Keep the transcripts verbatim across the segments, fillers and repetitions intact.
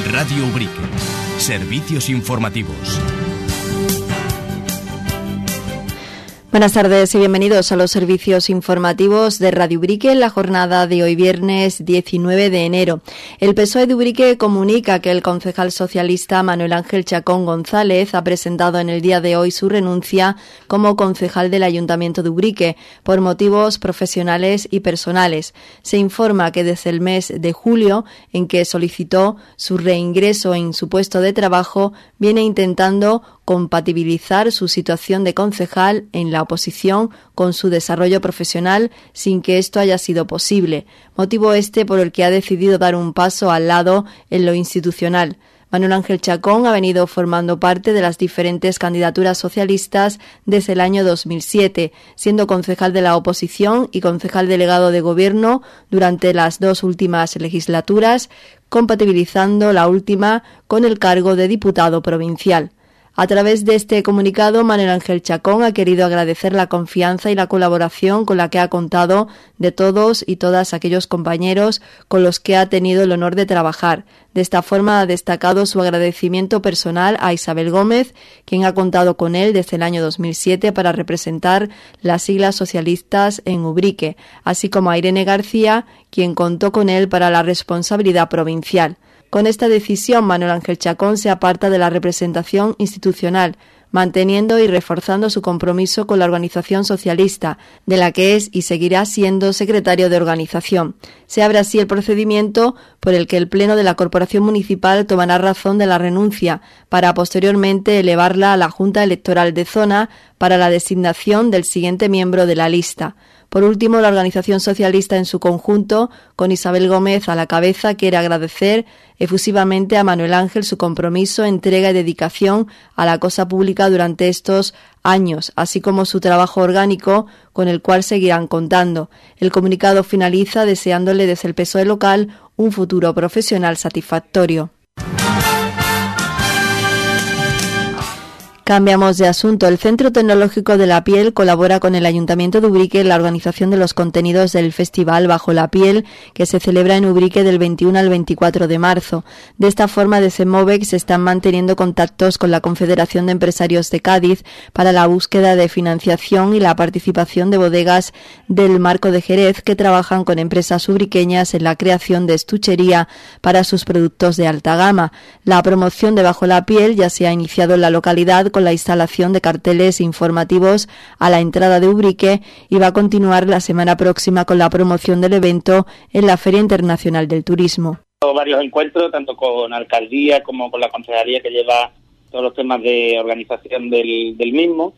Radio Ubrique. Servicios informativos. Buenas tardes y bienvenidos a los servicios informativos de Radio Ubrique en la jornada de hoy viernes diecinueve de enero. El P S O E de Ubrique comunica que el concejal socialista Manuel Ángel Chacón González ha presentado en el día de hoy su renuncia como concejal del Ayuntamiento de Ubrique por motivos profesionales y personales. Se informa que desde el mes de julio, en que solicitó su reingreso en su puesto de trabajo, viene intentando compatibilizar su situación de concejal en la oposición con su desarrollo profesional sin que esto haya sido posible, motivo este por el que ha decidido dar un paso al lado en lo institucional. Manuel Ángel Chacón ha venido formando parte de las diferentes candidaturas socialistas desde el año dos mil siete, siendo concejal de la oposición y concejal delegado de gobierno durante las dos últimas legislaturas, compatibilizando la última con el cargo de diputado provincial. A través de este comunicado, Manuel Ángel Chacón ha querido agradecer la confianza y la colaboración con la que ha contado de todos y todas aquellos compañeros con los que ha tenido el honor de trabajar. De esta forma ha destacado su agradecimiento personal a Isabel Gómez, quien ha contado con él desde el año dos mil siete para representar las siglas socialistas en Ubrique, así como a Irene García, quien contó con él para la responsabilidad provincial. Con esta decisión, Manuel Ángel Chacón se aparta de la representación institucional, manteniendo y reforzando su compromiso con la organización socialista, de la que es y seguirá siendo secretario de organización. Se abre así el procedimiento por el que el Pleno de la Corporación Municipal tomará razón de la renuncia, para posteriormente elevarla a la Junta Electoral de Zona para la designación del siguiente miembro de la lista. Por último, la organización socialista en su conjunto, con Isabel Gómez a la cabeza, quiere agradecer efusivamente a Manuel Ángel su compromiso, entrega y dedicación a la cosa pública durante estos años, así como su trabajo orgánico con el cual seguirán contando. El comunicado finaliza deseándole desde el P S O E local un futuro profesional satisfactorio. Cambiamos de asunto. El Centro Tecnológico de la Piel colabora con el Ayuntamiento de Ubrique en la organización de los contenidos del Festival Bajo la Piel, que se celebra en Ubrique del veintiuno al veinticuatro de marzo. De esta forma, desde Movex se están manteniendo contactos con la Confederación de Empresarios de Cádiz para la búsqueda de financiación y la participación de bodegas del Marco de Jerez que trabajan con empresas ubriqueñas en la creación de estuchería para sus productos de alta gama. La promoción de Bajo la Piel ya se ha iniciado en la localidad con la instalación de carteles informativos a la entrada de Ubrique y va a continuar la semana próxima con la promoción del evento en la Feria Internacional del Turismo. Varios encuentros, tanto con alcaldía como con la concejalía que lleva todos los temas de organización del, del mismo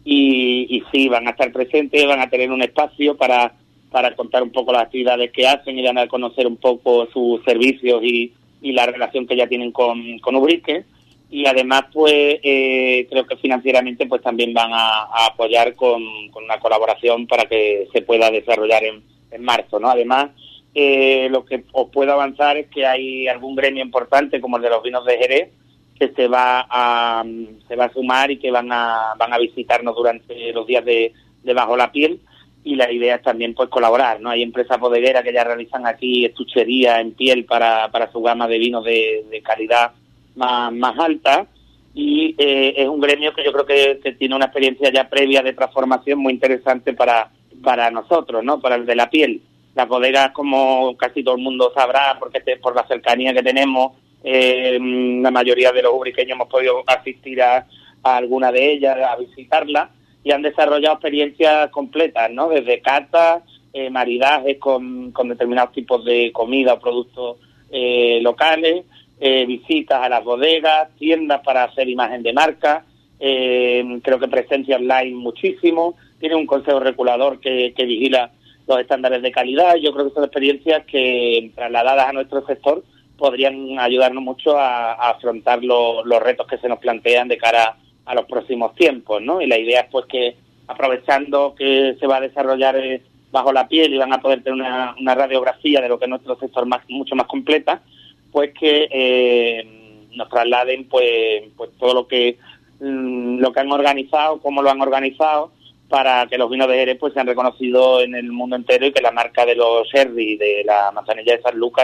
y, y sí, van a estar presentes, van a tener un espacio para, para contar un poco las actividades que hacen y van a conocer un poco sus servicios y, y la relación que ya tienen con, con Ubrique. Y además, pues, eh, creo que financieramente pues también van a, a apoyar con, con una colaboración para que se pueda desarrollar en, en marzo, ¿no? Además, eh, lo que os puedo avanzar es que hay algún gremio importante, como el de los vinos de Jerez, que se va a se va a sumar y que van a van a visitarnos durante los días de, de Bajo la Piel. Y la idea es también pues colaborar, ¿no? Hay empresas bodegueras que ya realizan aquí estuchería en piel para, para su gama de vinos de, de calidad Más, más alta y eh, es un gremio que yo creo que, que tiene una experiencia ya previa de transformación muy interesante para para nosotros, ¿no? Para el de la piel. Las bodegas, como casi todo el mundo sabrá, porque te, por la cercanía que tenemos, eh, la mayoría de los ubriqueños hemos podido asistir a, a alguna de ellas, a visitarla, y han desarrollado experiencias completas, ¿no? Desde catas, eh, maridajes con, con determinados tipos de comida o productos eh, locales, Eh, visitas a las bodegas, tiendas para hacer imagen de marca, eh, creo que presencia online muchísimo, tiene un consejo regulador que, que vigila los estándares de calidad. Yo creo que son experiencias que, trasladadas a nuestro sector, podrían ayudarnos mucho a, a afrontar lo, los retos que se nos plantean de cara a los próximos tiempos, ¿no? Y la idea es pues que, aprovechando que se va a desarrollar eh, Bajo la Piel y van a poder tener una, una radiografía de lo que es nuestro sector más, mucho más completa, pues que eh, nos trasladen pues pues todo lo que mm, lo que han organizado, cómo lo han organizado, para que los vinos de Jerez pues sean reconocidos en el mundo entero y que la marca de los sherry de la Manzanilla de Sanlúcar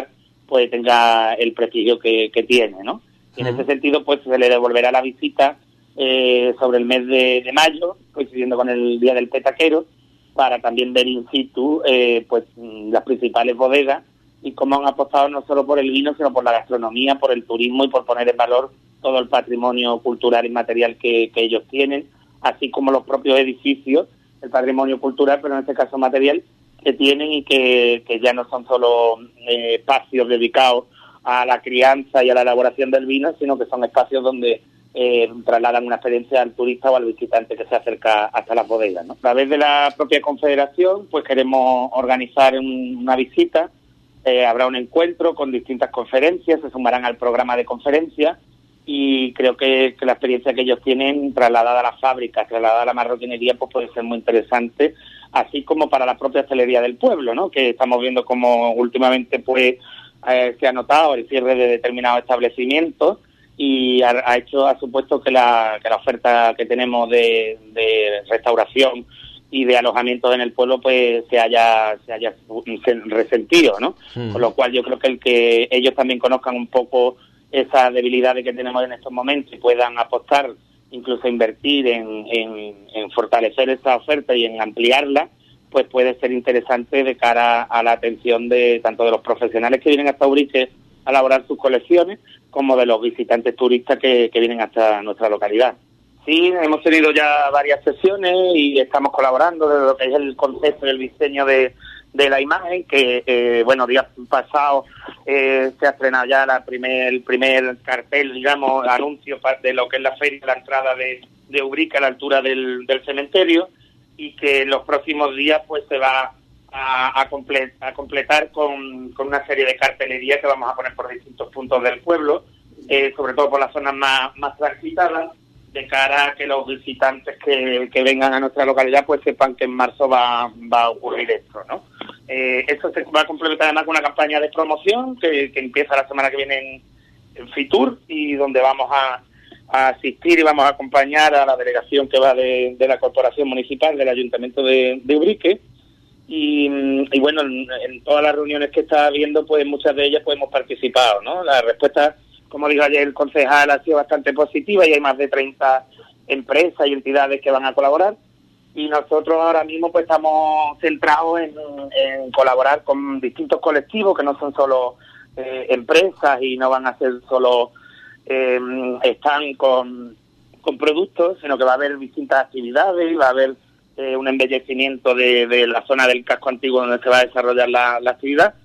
pues tenga el prestigio que, que tiene, ¿no? Y en uh-huh. ese sentido, pues se le devolverá la visita eh, sobre el mes de, de mayo, coincidiendo con el Día del Petaquero, para también ver in situ eh, pues las principales bodegas y cómo han apostado no solo por el vino, sino por la gastronomía, por el turismo y por poner en valor todo el patrimonio cultural y material que, que ellos tienen, así como los propios edificios, el patrimonio cultural, pero en este caso material, que tienen y que, que ya no son solo eh, espacios dedicados a la crianza y a la elaboración del vino, sino que son espacios donde eh, trasladan una experiencia al turista o al visitante que se acerca hasta las bodegas, ¿no? A través de la propia confederación, pues queremos organizar un, una visita, eh, habrá un encuentro con distintas conferencias, se sumarán al programa de conferencias, y creo que, que la experiencia que ellos tienen trasladada a las fábricas, trasladada a la marroquinería, pues puede ser muy interesante, así como para la propia hostelería del pueblo, ¿no? Que estamos viendo como últimamente pues eh, se ha notado el cierre de determinados establecimientos y ha, ha hecho, ha supuesto que la, que la oferta que tenemos de, de restauración y de alojamientos en el pueblo pues se haya se haya resentido, ¿no? Sí. Con lo cual yo creo que el que ellos también conozcan un poco esa debilidad que tenemos en estos momentos y puedan apostar, incluso invertir en, en, en fortalecer esa oferta y en ampliarla, pues puede ser interesante de cara a la atención de tanto de los profesionales que vienen hasta Ubrique a elaborar sus colecciones, como de los visitantes turistas que, que vienen hasta nuestra localidad. Sí, hemos tenido ya varias sesiones y estamos colaborando desde lo que es el concepto y el diseño de, de la imagen, que, eh, bueno, días pasados eh, se ha estrenado ya la primer, el primer cartel, digamos, anuncio de lo que es la feria, la entrada de, de Ubrique a la altura del, del cementerio, y que en los próximos días pues se va a, a, comple- a completar con, con una serie de cartelería que vamos a poner por distintos puntos del pueblo, eh, sobre todo por las zonas más, más transitadas, de cara a que los visitantes que, que vengan a nuestra localidad pues sepan que en marzo va, va a ocurrir esto, ¿no? Eh, esto se va a complementar además con una campaña de promoción que, que empieza la semana que viene en, en Fitur, y donde vamos a, a asistir y vamos a acompañar a la delegación que va de, de la Corporación Municipal del Ayuntamiento de, de Ubrique, y, y bueno, en, en todas las reuniones que está habiendo, pues muchas de ellas pues hemos participado, ¿no? La respuesta, como dijo ayer el concejal, ha sido bastante positiva y hay más de treinta empresas y entidades que van a colaborar, y nosotros ahora mismo pues estamos centrados en, en colaborar con distintos colectivos que no son solo eh, empresas y no van a ser solo eh, están con, con productos, sino que va a haber distintas actividades y va a haber eh, un embellecimiento de, de la zona del casco antiguo donde se va a desarrollar la, la actividad.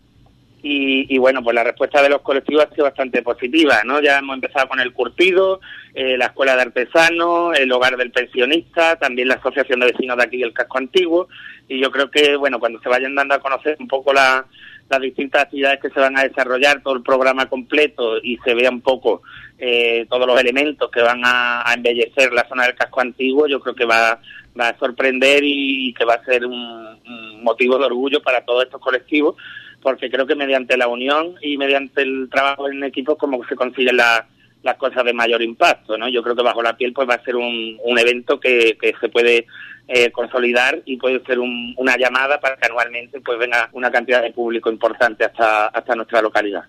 Y, y bueno, pues la respuesta de los colectivos ha sido bastante positiva, ¿no? Ya hemos empezado con el curtido, eh, la Escuela de Artesanos, el Hogar del Pensionista, también la Asociación de Vecinos de aquí del Casco Antiguo, y yo creo que, bueno, cuando se vayan dando a conocer un poco la, las distintas actividades que se van a desarrollar, todo el programa completo, y se vea un poco eh, todos los elementos que van a, a embellecer la zona del Casco Antiguo, yo creo que va, va a sorprender y, y que va a ser un, un motivo de orgullo para todos estos colectivos, porque creo que mediante la unión y mediante el trabajo en equipo como se consiguen la, las cosas de mayor impacto, ¿no? Yo creo que Bajo la Piel pues va a ser un, un evento que, que se puede eh, consolidar y puede ser un, una llamada para que anualmente pues venga una cantidad de público importante hasta, hasta nuestra localidad.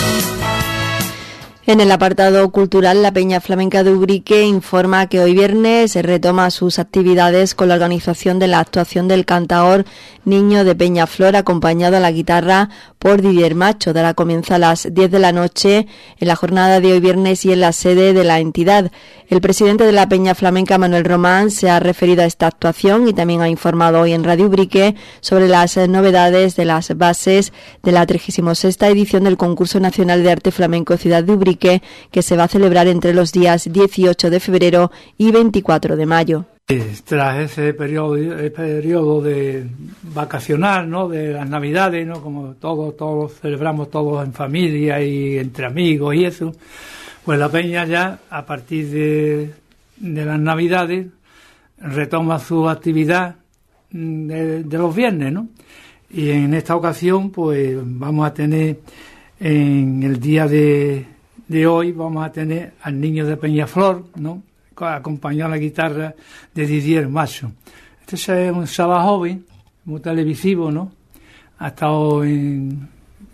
En el apartado cultural, la Peña Flamenca de Ubrique informa que hoy viernes se retoma sus actividades con la organización de la actuación del cantaor Niño de Peñaflor, acompañado a la guitarra por Didier Macho. Dará comienzo a las diez de la noche en la jornada de hoy viernes y en la sede de la entidad. El presidente de la Peña Flamenca, Manuel Román, se ha referido a esta actuación y también ha informado hoy en Radio Ubrique sobre las novedades de las bases de la trigésima sexta edición del Concurso Nacional de Arte Flamenco Ciudad de Ubrique, que se va a celebrar entre los días dieciocho de febrero y veinticuatro de mayo. Tras ese periodo, periodo de vacacional, ¿no?, de las Navidades, ¿no?, como todos todos celebramos todos en familia y entre amigos y eso, pues la Peña ya a partir de, de las Navidades retoma su actividad de, de los viernes, ¿no? Y en esta ocasión pues vamos a tener en el día de de hoy vamos a tener al Niño de Peñaflor, ¿no?, acompañado a la guitarra de Didier Macho. Este es un chaval joven, muy televisivo, ¿no? Ha estado en,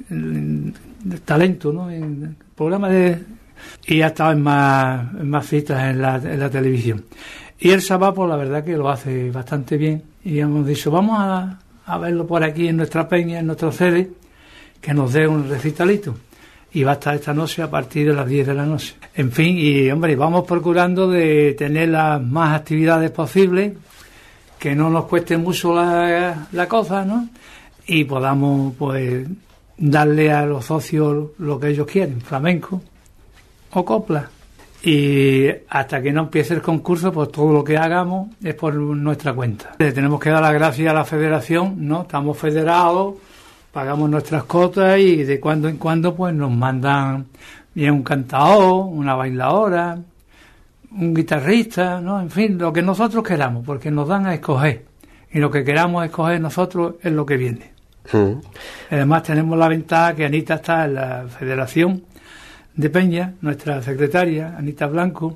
de talento, ¿no? En programa de y ha estado en más, en más citas en la, en la televisión. Y el sábado, pues la verdad que lo hace bastante bien. Y hemos dicho, vamos a, a verlo por aquí en nuestra peña, en nuestro sede, que nos dé un recitalito. Y va a estar esta noche a partir de las diez de la noche. En fin, y hombre, vamos procurando de tener las más actividades posibles, que no nos cueste mucho la, la cosa, ¿no? Y podamos, pues, darle a los socios lo que ellos quieren, flamenco o copla. Y hasta que no empiece el concurso, pues todo lo que hagamos es por nuestra cuenta. Le tenemos que dar las gracias a la federación, ¿no? Estamos federados, pagamos nuestras cotas y de cuando en cuando pues nos mandan bien un cantador, una bailadora, un guitarrista, ¿no? En fin, lo que nosotros queramos, porque nos dan a escoger. Y lo que queramos escoger nosotros es lo que viene. Mm. Además tenemos la ventaja que Anita está en la Federación de Peña, nuestra secretaria, Anita Blanco,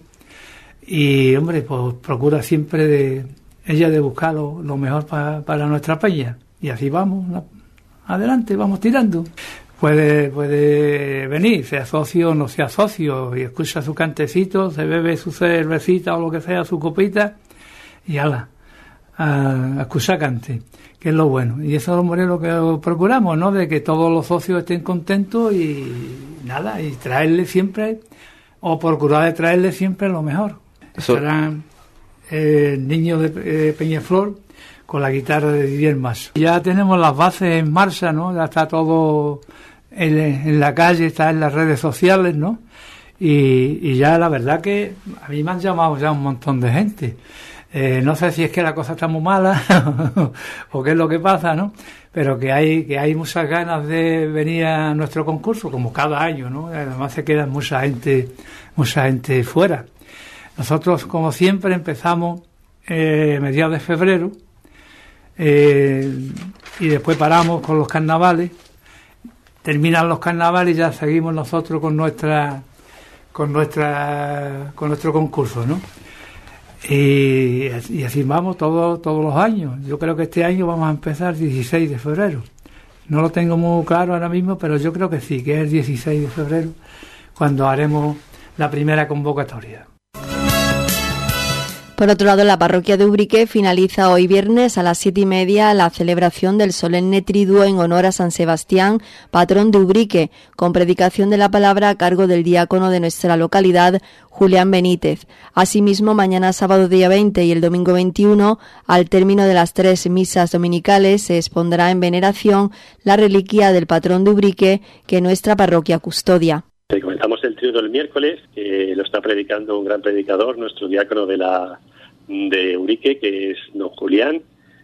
y hombre, pues procura siempre de ella de buscar lo, lo mejor pa, para nuestra peña. Y así vamos, ¿no? Adelante, vamos tirando. Puede, puede venir, sea socio o no sea socio, y escucha su cantecito, se bebe su cervecita o lo que sea, su copita, y ala, a, a escuchar cante, que es lo bueno. Y eso es lo que procuramos, ¿no? De que todos los socios estén contentos y nada, y traerle siempre, o procurar de traerle siempre lo mejor. So, Serán eh, niños de eh, Peñaflor con la guitarra de Didier Mas. Ya tenemos las bases en marcha, ¿no? Ya está todo en, en la calle, está en las redes sociales, ¿no? Y, y ya la verdad que a mí me han llamado ya un montón de gente. Eh, no sé si es que la cosa está muy mala o qué es lo que pasa, ¿no? Pero que hay que hay muchas ganas de venir a nuestro concurso, como cada año, ¿no? Además se queda mucha gente, mucha gente fuera. Nosotros, como siempre, empezamos eh, mediados de febrero eh, y después paramos con los carnavales. Terminan los carnavales y ya seguimos nosotros con nuestra, con nuestra, con nuestro concurso, ¿no? Y, y así vamos todos todos los años. Yo creo que este año vamos a empezar el dieciséis de febrero. No lo tengo muy claro ahora mismo, pero yo creo que sí, que es el dieciséis de febrero cuando haremos la primera convocatoria. Por otro lado, la parroquia de Ubrique finaliza hoy viernes a las siete y media la celebración del solemne triduo en honor a San Sebastián, patrón de Ubrique, con predicación de la palabra a cargo del diácono de nuestra localidad, Julián Benítez. Asimismo, mañana sábado día veinte y el domingo veintiuno, al término de las tres misas dominicales, se expondrá en veneración la reliquia del patrón de Ubrique que nuestra parroquia custodia. Comenzamos el triduo el miércoles, que lo está predicando un gran predicador, nuestro diácono de la de Ubrique, que es don Julián,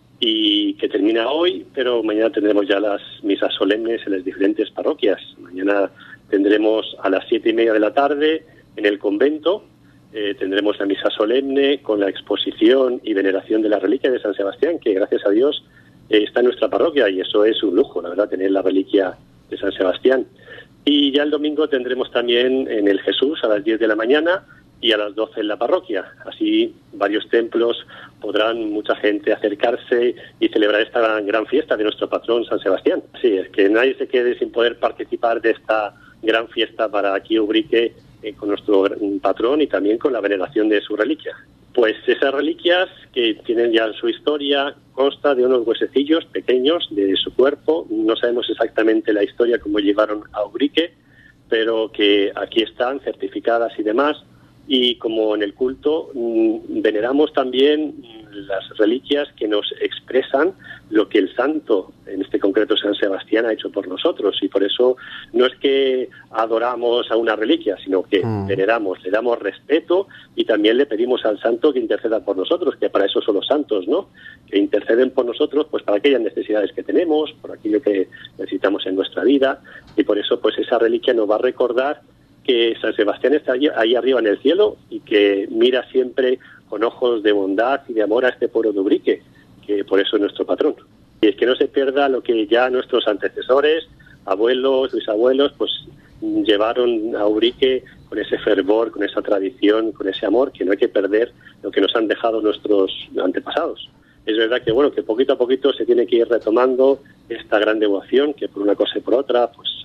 y que termina hoy, pero mañana tendremos ya las misas solemnes en las diferentes parroquias. Mañana tendremos a las siete y media de la tarde en el convento, eh, tendremos la misa solemne con la exposición y veneración de la reliquia de San Sebastián, que gracias a Dios eh, está en nuestra parroquia, y eso es un lujo, la verdad, tener la reliquia de San Sebastián. Y ya el domingo tendremos también en el Jesús a las diez de la mañana y a las doce en la parroquia. Así varios templos podrán mucha gente acercarse y celebrar esta gran, gran fiesta de nuestro patrón San Sebastián. Sí, es que nadie se quede sin poder participar de esta gran fiesta para aquí Ubrique eh, con nuestro patrón y también con la veneración de su reliquia. Pues esas reliquias que tienen ya su historia consta de unos huesecillos pequeños de su cuerpo. No sabemos exactamente la historia, cómo llevaron a Ubrique, pero que aquí están certificadas y demás. Y como en el culto mmm, veneramos también las reliquias que nos expresan lo que el santo, en este concreto San Sebastián, ha hecho por nosotros. Y por eso no es que adoramos a una reliquia, sino que mm. veneramos, le damos respeto y también le pedimos al santo que interceda por nosotros, que para eso son los santos, ¿no? Que interceden por nosotros, pues para aquellas necesidades que tenemos, por aquello que necesitamos en nuestra vida. Y por eso, pues esa reliquia nos va a recordar que San Sebastián está ahí, ahí arriba en el cielo y que mira siempre con ojos de bondad y de amor a este pueblo de Ubrique, que por eso es nuestro patrón. Y es que no se pierda lo que ya nuestros antecesores, abuelos, bisabuelos, pues llevaron a Ubrique con ese fervor, con esa tradición, con ese amor, que no hay que perder lo que nos han dejado nuestros antepasados. Es verdad que bueno que poquito a poquito se tiene que ir retomando esta gran devoción que por una cosa y por otra pues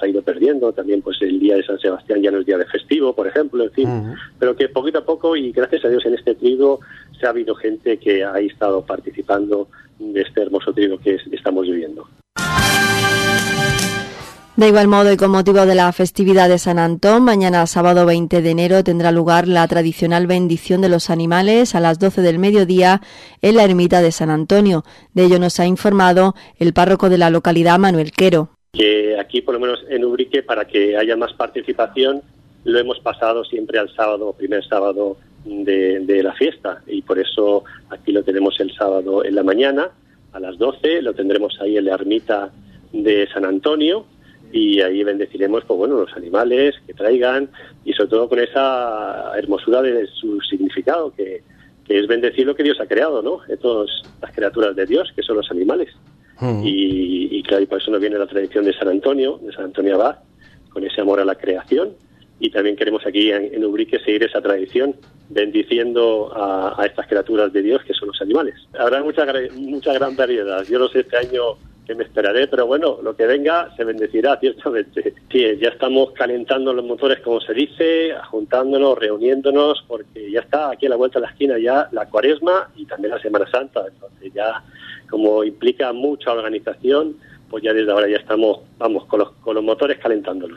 ha ido perdiendo. También pues el día de San Sebastián ya no es día de festivo, por ejemplo, en fin. Uh-huh. Pero que poquito a poco, y gracias a Dios en este trigo, se ha habido gente que ha estado participando de este hermoso trigo que es, estamos viviendo. De igual modo y con motivo de la festividad de San Antón, mañana sábado veinte de enero tendrá lugar la tradicional bendición de los animales a las doce del mediodía en la ermita de San Antonio. De ello nos ha informado el párroco de la localidad, Manuel Quero. Que aquí, por lo menos en Ubrique, para que haya más participación, lo hemos pasado siempre al sábado, primer sábado de, de la fiesta, y por eso aquí lo tenemos el sábado en la mañana a las doce, lo tendremos ahí en la ermita de San Antonio, y ahí bendeciremos, pues bueno, los animales que traigan, y sobre todo con esa hermosura de su significado, que, que es bendecir lo que Dios ha creado, ¿no? Todas las criaturas de Dios, que son los animales. Uh-huh. Y, y claro, y por eso nos viene la tradición de San Antonio, de San Antonio Abad, con ese amor a la creación, y también queremos aquí en, en Ubrique seguir esa tradición, bendiciendo a, a estas criaturas de Dios, que son los animales. Habrá mucha, mucha gran variedad. Yo no sé este año que me esperaré, pero bueno, lo que venga se bendecirá ciertamente. Sí, ya estamos calentando los motores, como se dice, juntándonos, reuniéndonos, porque ya está aquí a la vuelta de la esquina ya la Cuaresma y también la Semana Santa. Entonces ya, como implica mucha organización, pues ya desde ahora ya estamos, vamos, con los, con los motores calentándolos.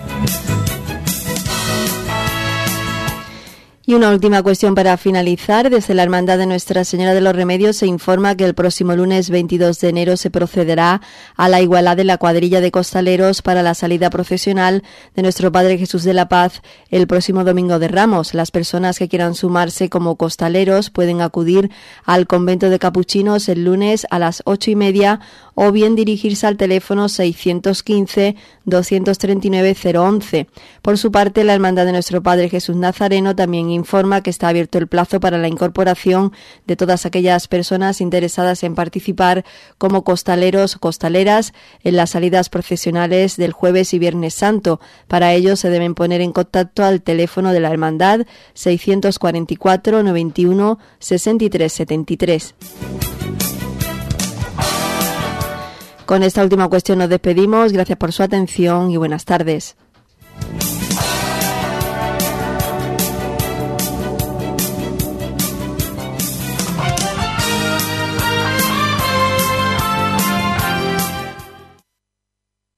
Y una última cuestión para finalizar. Desde la Hermandad de Nuestra Señora de los Remedios se informa que el próximo lunes veintidós de enero se procederá a la igualdad de la cuadrilla de costaleros para la salida procesional de Nuestro Padre Jesús de la Paz el próximo domingo de Ramos. Las personas que quieran sumarse como costaleros pueden acudir al convento de capuchinos el lunes a las ocho y media o bien dirigirse al teléfono seiscientos quince, doscientos treinta y nueve, cero once. Por su parte, la Hermandad de Nuestro Padre Jesús Nazareno también informa que está abierto el plazo para la incorporación de todas aquellas personas interesadas en participar como costaleros o costaleras en las salidas procesionales del Jueves y Viernes Santo. Para ello se deben poner en contacto al teléfono de la Hermandad seiscientos cuarenta y cuatro, noventa y uno, sesenta y tres setenta y tres. Con esta última cuestión nos despedimos. Gracias por su atención y buenas tardes.